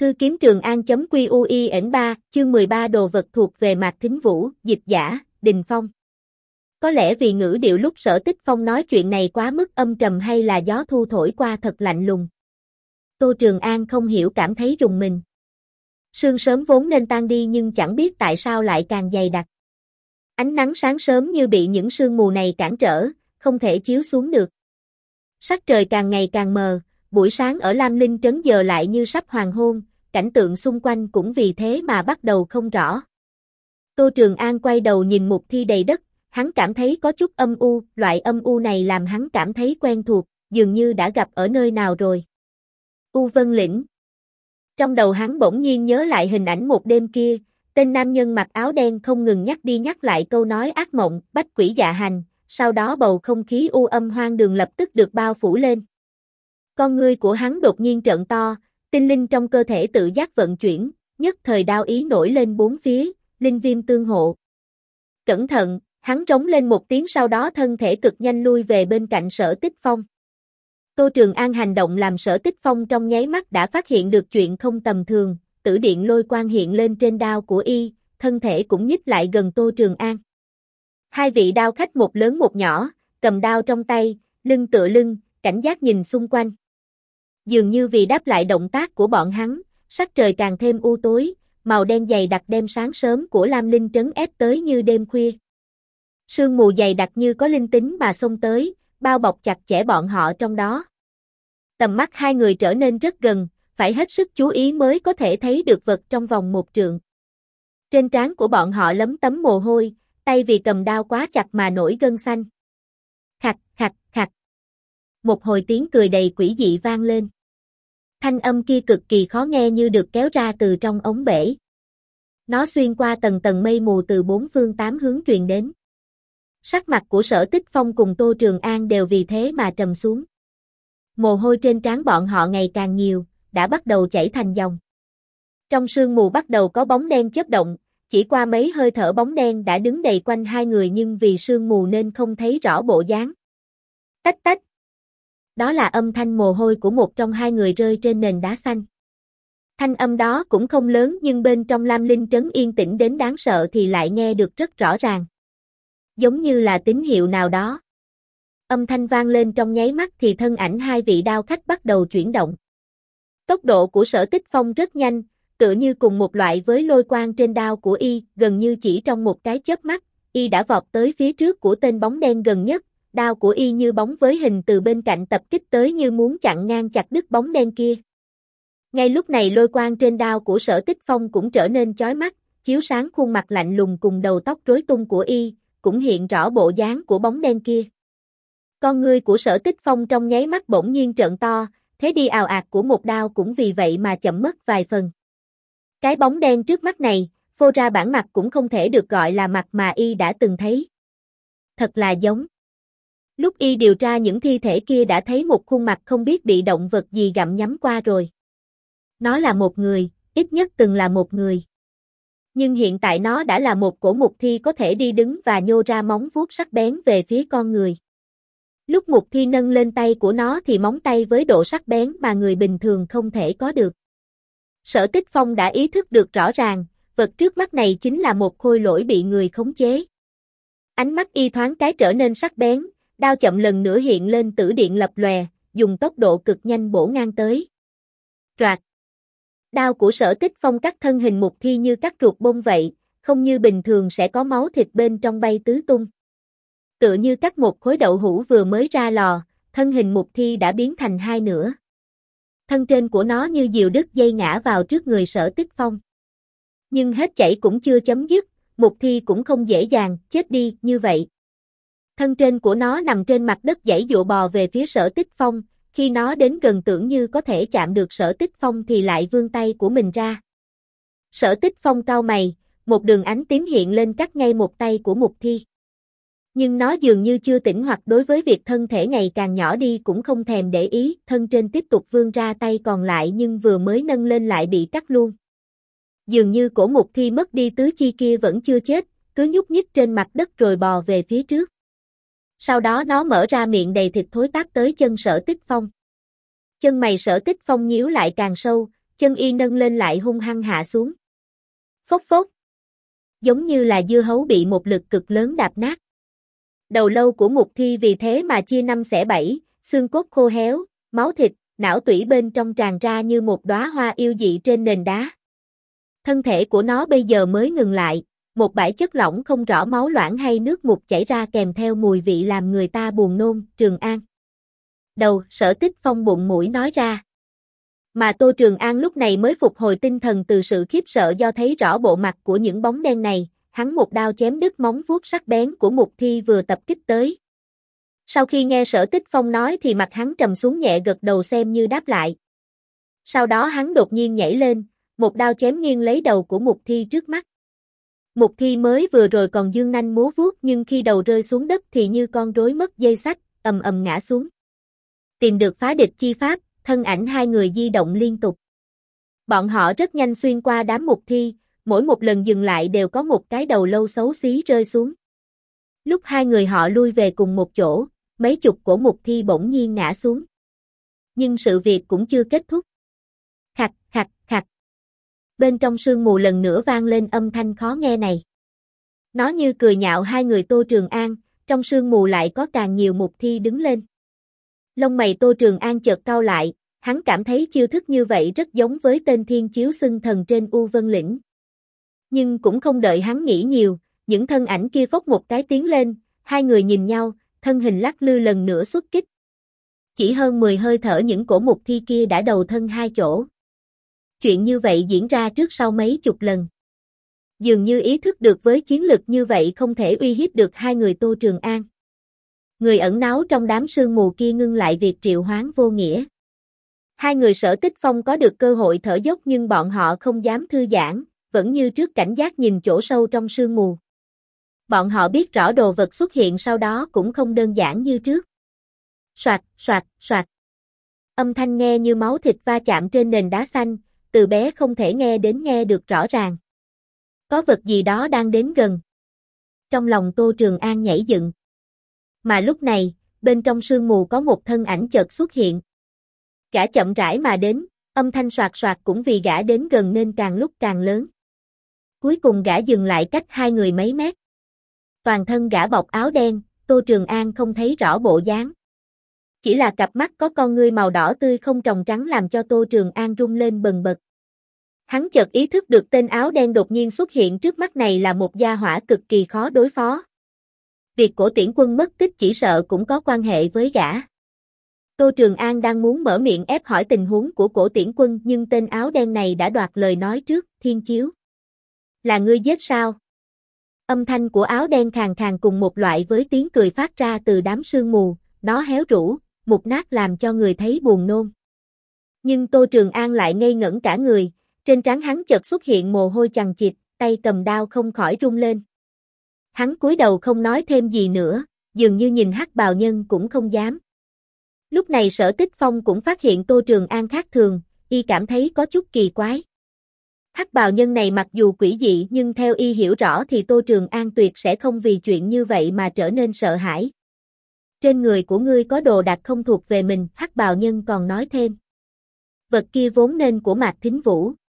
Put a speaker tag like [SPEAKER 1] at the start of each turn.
[SPEAKER 1] Thư kiếm Trường An.QUIN3, chương 13 đồ vật thuộc về Mạc Thính Vũ, dịch giả, Đình Phong. Có lẽ vì ngữ điệu lúc Sở Tích Phong nói chuyện này quá mức âm trầm hay là gió thu thổi qua thật lạnh lùng. Tô Trường An không hiểu cảm thấy rùng mình. Sương sớm vốn nên tan đi nhưng chẳng biết tại sao lại càng dày đặc. Ánh nắng sáng sớm như bị những sương mù này cản trở, không thể chiếu xuống được. Sắc trời càng ngày càng mờ, buổi sáng ở Lam Linh Trấn giờ lại như sắp hoàng hôn, cảnh tượng xung quanh cũng vì thế mà bắt đầu không rõ. Tô Trường An quay đầu nhìn Mục Thi đầy đất, hắn cảm thấy có chút âm u, loại âm u này làm hắn cảm thấy quen thuộc, dường như đã gặp ở nơi nào rồi. U Vân Lĩnh. Trong đầu hắn bỗng nhiên nhớ lại hình ảnh một đêm kia, tên nam nhân mặc áo đen không ngừng nhắc đi nhắc lại câu nói ác mộng, bách quỷ dạ hành, sau đó bầu không khí u âm hoang đường lập tức được bao phủ lên. Con ngươi của hắn đột nhiên trợn to, tinh linh trong cơ thể tự giác vận chuyển, nhất thời đao ý nổi lên bốn phía, linh viêm tương hộ. Cẩn thận, hắn rống lên một tiếng sau đó thân thể cực nhanh lui về bên cạnh Sở Tích Phong. Tô Trường An hành động làm Sở Tích Phong trong nháy mắt đã phát hiện được chuyện không tầm thường, tử điện lôi quang hiện lên trên đao của y, thân thể cũng nhích lại gần Tô Trường An. Hai vị đao khách một lớn một nhỏ, cầm đao trong tay, lưng tựa lưng, cảnh giác nhìn xung quanh. Dường như vì đáp lại động tác của bọn hắn, sắc trời càng thêm u tối, màu đen dày đặc đem sáng sớm của Lam Linh Trấn ép tới như đêm khuya. Sương mù dày đặc như có linh tính mà xông tới, bao bọc chặt chẽ bọn họ trong đó. Tầm mắt hai người trở nên rất gần, phải hết sức chú ý mới có thể thấy được vật trong vòng một trượng. Trên trán của bọn họ lấm tấm mồ hôi, tay vì cầm đao quá chặt mà nổi gân xanh. Khặt, khặt, khặt. Một hồi tiếng cười đầy quỷ dị vang lên. Thanh âm kia cực kỳ khó nghe như được kéo ra từ trong ống bể. Nó xuyên qua tầng tầng mây mù từ bốn phương tám hướng truyền đến. Sắc mặt của Sở Tích Phong cùng Tô Trường An đều vì thế mà trầm xuống. Mồ hôi trên trán bọn họ ngày càng nhiều, đã bắt đầu chảy thành dòng. Trong sương mù bắt đầu có bóng đen chớp động, chỉ qua mấy hơi thở bóng đen đã đứng đầy quanh hai người nhưng vì sương mù nên không thấy rõ bộ dáng. Tách tách. Đó là âm thanh mồ hôi của một trong hai người rơi trên nền đá xanh. Thanh âm đó cũng không lớn nhưng bên trong Lam Linh Trấn yên tĩnh đến đáng sợ thì lại nghe được rất rõ ràng. Giống như là tín hiệu nào đó. Âm thanh vang lên trong nháy mắt thì thân ảnh hai vị đao khách bắt đầu chuyển động. Tốc độ của Sở Tích Phong rất nhanh, tựa như cùng một loại với lôi quang trên đao của y, gần như chỉ trong một cái chớp mắt, y đã vọt tới phía trước của tên bóng đen gần nhất, đao của y như bóng với hình từ bên cạnh tập kích tới như muốn chặn ngang chặt đứt bóng đen kia. Ngay lúc này lôi quang trên đao của Sở Tích Phong cũng trở nên chói mắt, chiếu sáng khuôn mặt lạnh lùng cùng đầu tóc rối tung của y, cũng hiện rõ bộ dáng của bóng đen kia. Con ngươi của Sở Tích Phong trong nháy mắt bỗng nhiên trợn to, thế đi ào ạt của một đao cũng vì vậy mà chậm mất vài phần. Cái bóng đen trước mắt này, phô ra bản mặt cũng không thể được gọi là mặt mà y đã từng thấy. Thật là giống. Lúc y điều tra những thi thể kia đã thấy một khuôn mặt không biết bị động vật gì gặm nhấm qua rồi. Nó là một người, ít nhất từng là một người. Nhưng hiện tại nó đã là một cổ mục thi có thể đi đứng và nhô ra móng vuốt sắc bén về phía con người. Lúc mục thi nâng lên tay của nó thì móng tay với độ sắc bén mà người bình thường không thể có được. Sở Tích Phong đã ý thức được rõ ràng, vật trước mắt này chính là một khôi lỗi bị người khống chế. Ánh mắt y thoáng cái trở nên sắc bén, đao chậm lần nữa hiện lên tử điện lập lòe, dùng tốc độ cực nhanh bổ ngang tới. Roạt. Đao của Sở Tích Phong cắt thân hình mục thi như cắt ruột bông vậy, không như bình thường sẽ có máu thịt bên trong bay tứ tung. Tựa như cắt một khối đậu hũ vừa mới ra lò, thân hình mục thi đã biến thành hai nửa. Thân trên của nó như diều đứt dây ngã vào trước người Sở Tích Phong. Nhưng hết chảy cũng chưa chấm dứt, mục thi cũng không dễ dàng chết đi như vậy. Thân trên của nó nằm trên mặt đất giãy giụa bò về phía Sở Tích Phong, khi nó đến gần tưởng như có thể chạm được Sở Tích Phong thì lại vươn tay của mình ra. Sở Tích Phong cau mày, một đường ánh tím hiện lên cắt ngay một tay của mục thi. Nhưng nó dường như chưa tỉnh hoặc đối với việc thân thể ngày càng nhỏ đi cũng không thèm để ý, thân trên tiếp tục vươn ra tay còn lại nhưng vừa mới nâng lên lại bị cắt luôn. Dường như cổ mục thi mất đi tứ chi kia vẫn chưa chết, cứ nhúc nhích trên mặt đất rồi bò về phía trước. Sau đó nó mở ra miệng đầy thịt thối táp tới chân Sở Tích Phong. Chân mày Sở Tích Phong nhíu lại càng sâu, chân y nâng lên lại hung hăng hạ xuống. Phốc phốc. Giống như là dưa hấu bị một lực cực lớn đạp nát. Đầu lâu của Mục Thi vì thế mà chia năm xẻ bảy, xương cốt khô héo, máu thịt, não tủy bên trong tràn ra như một đóa hoa yêu dị trên nền đá. Thân thể của nó bây giờ mới ngừng lại, một bãi chất lỏng không rõ máu loãng hay nước mục chảy ra kèm theo mùi vị làm người ta buồn nôn. Trường An. Đầu, Sở Tích Phong bụng mũi nói ra. Mà Tô Trường An lúc này mới phục hồi tinh thần từ sự khiếp sợ do thấy rõ bộ mặt của những bóng đen này, hắn một đao chém đứt móng vuốt sắc bén của Mục Thi vừa tập kích tới. Sau khi nghe Sở Tích Phong nói thì mặt hắn trầm xuống nhẹ gật đầu xem như đáp lại. Sau đó hắn đột nhiên nhảy lên, một đao chém nghiêng lấy đầu của Mục Thi trước mắt. Mục Thi mới vừa rồi còn dương nanh múa vuốt nhưng khi đầu rơi xuống đất thì như con rối mất dây xích, ầm ầm ngã xuống. Tìm được phá địch chi pháp, thân ảnh hai người di động liên tục. Bọn họ rất nhanh xuyên qua đám Mục Thi, mỗi một lần dừng lại đều có một cái đầu lâu xấu xí rơi xuống. Lúc hai người họ lui về cùng một chỗ, mấy chục cổ Mục Thi bỗng nhiên ngã xuống. Nhưng sự việc cũng chưa kết thúc. Khạch, khạch, khạch. Bên trong sương mù lần nữa vang lên âm thanh khó nghe này. Nó như cười nhạo hai người Tô Trường An, trong sương mù lại có càng nhiều Mục Thi đứng lên. Lông mày Tô Trường An chợt cau lại, hắn cảm thấy chiêu thức như vậy rất giống với tên Thiên Chiếu xưng thần trên U Vân Lĩnh. Nhưng cũng không đợi hắn nghĩ nhiều, những thân ảnh kia phốc một cái tiến lên, hai người nhìn nhau, thân hình lắc lư lần nữa xuất kích. Chỉ hơn 10 hơi thở những cổ Mục Thi kia đã đầu thân hai chỗ. Chuyện như vậy diễn ra trước sau mấy chục lần. Dường như ý thức được với chiến lực như vậy không thể uy hiếp được hai người Tô Trường An. Người ẩn náu trong đám sương mù kia ngưng lại việc triệu hoán Vô Nghĩa. Hai người Sở Tích Phong có được cơ hội thở dốc nhưng bọn họ không dám thư giãn, vẫn như trước cảnh giác nhìn chỗ sâu trong sương mù. Bọn họ biết rõ đồ vật xuất hiện sau đó cũng không đơn giản như trước. Soạt, soạt, soạt. Âm thanh nghe như máu thịt va chạm trên nền đá xanh, từ bé không thể nghe đến nghe được rõ ràng. Có vật gì đó đang đến gần. Trong lòng Tô Trường An nhảy dựng. Mà lúc này, bên trong sương mù có một thân ảnh chợt xuất hiện. Gã chậm rãi mà đến, âm thanh soạt soạt cũng vì gã đến gần nên càng lúc càng lớn. Cuối cùng gã dừng lại cách hai người mấy mét. Toàn thân gã bọc áo đen, Tô Trường An không thấy rõ bộ dáng. Chỉ là cặp mắt có con ngươi màu đỏ tươi không tròng trắng làm cho Tô Trường An rung lên bần bật. Hắn chợt ý thức được tên áo đen đột nhiên xuất hiện trước mắt này là một gia hỏa cực kỳ khó đối phó. Việc Cổ Tiễn Quân mất tích chỉ sợ cũng có quan hệ với gã. Tô Trường An đang muốn mở miệng ép hỏi tình huống của Cổ Tiễn Quân nhưng tên áo đen này đã đoạt lời nói trước. Thiên Chiếu. Là ngươi giết sao? Âm thanh của áo đen khàn khàn cùng một loại với tiếng cười phát ra từ đám sương mù, nó héo rũ, mục nát làm cho người thấy buồn nôn. Nhưng Tô Trường An lại ngây ngẩn cả người, trên trán hắn chợt xuất hiện mồ hôi chằng chịt, tay cầm đao không khỏi run lên. Hắn cúi đầu không nói thêm gì nữa, dường như nhìn Hắc Bào Nhân cũng không dám. Lúc này Sở Tích Phong cũng phát hiện Tô Trường An khác thường, y cảm thấy có chút kỳ quái. Hắc Bào Nhân này mặc dù quỷ dị nhưng theo y hiểu rõ thì Tô Trường An tuyệt sẽ không vì chuyện như vậy mà trở nên sợ hãi. Trên người của ngươi có đồ đạc không thuộc về mình, Hắc Bào Nhân còn nói thêm. Vật kia vốn nên của Mạc Thính Vũ.